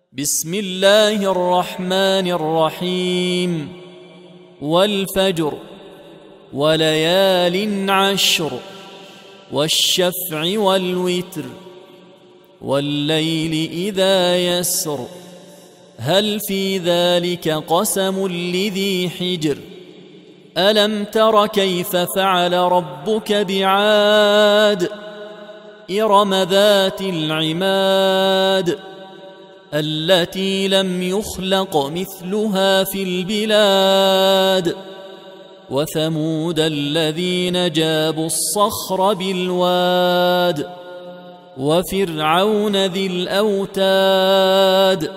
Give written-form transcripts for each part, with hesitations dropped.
بسم الله الرحمن الرحيم. والفجر وليال عشر والشفع والوتر والليل إذا يسر هل في ذلك قسم لذي حجر ألم تر كيف فعل ربك بعاد إرم ذات العماد التي لم يخلق مثلها في البلاد وثمود الذين جابوا الصخر بالواد وفرعون ذي الأوتاد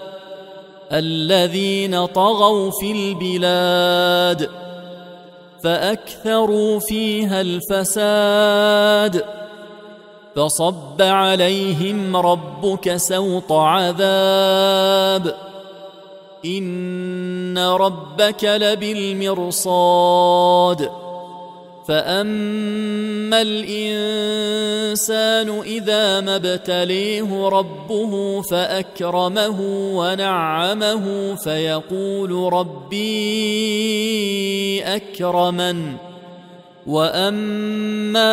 الذين طغوا في البلاد فأكثروا فيها الفساد فصب عليهم ربك سوط عذاب إن ربك لبالمرصاد فأما الإنسان إذا ما ابتليه ربه فأكرمه ونعمه فيقول ربي أكرمن وأما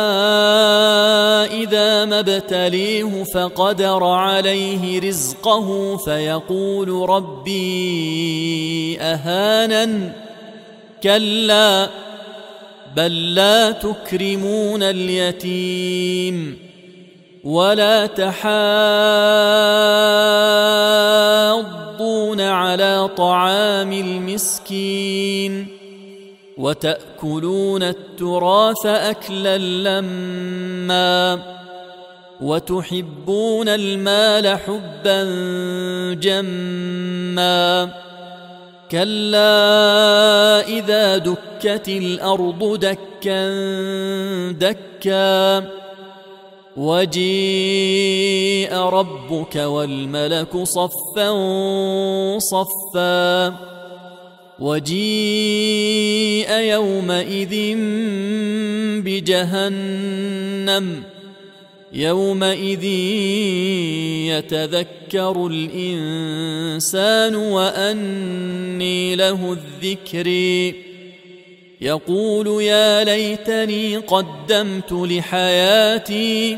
إذا ما ابتليه فقدر عليه رزقه فيقول ربي أهانن كلا بل لا تكرمون اليتيم ولا تحاضون على طعام المسكين وتأكلون التراث أكلا لما وتحبون المال حبا جما كلا إذا دكت الأرض دكا دكا وجيء ربك والملك صفا صفا وجيء يومئذ بجهنم يومئذ يتذكر الإنسان وأني له الذكر يقول يا ليتني قدمت لحياتي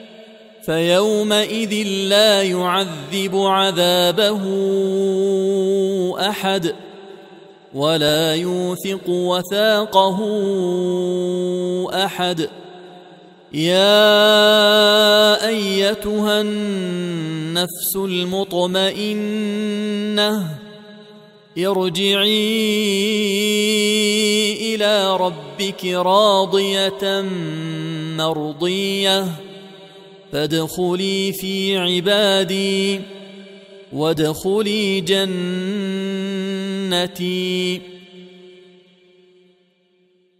فيومئذ لا يعذب عذابه أحد ولا يوثق وثاقه أحد يا أيتها النفس المطمئنة ارجعي إلى ربك راضية مرضية فادخلي في عبادي وادخلي جنتي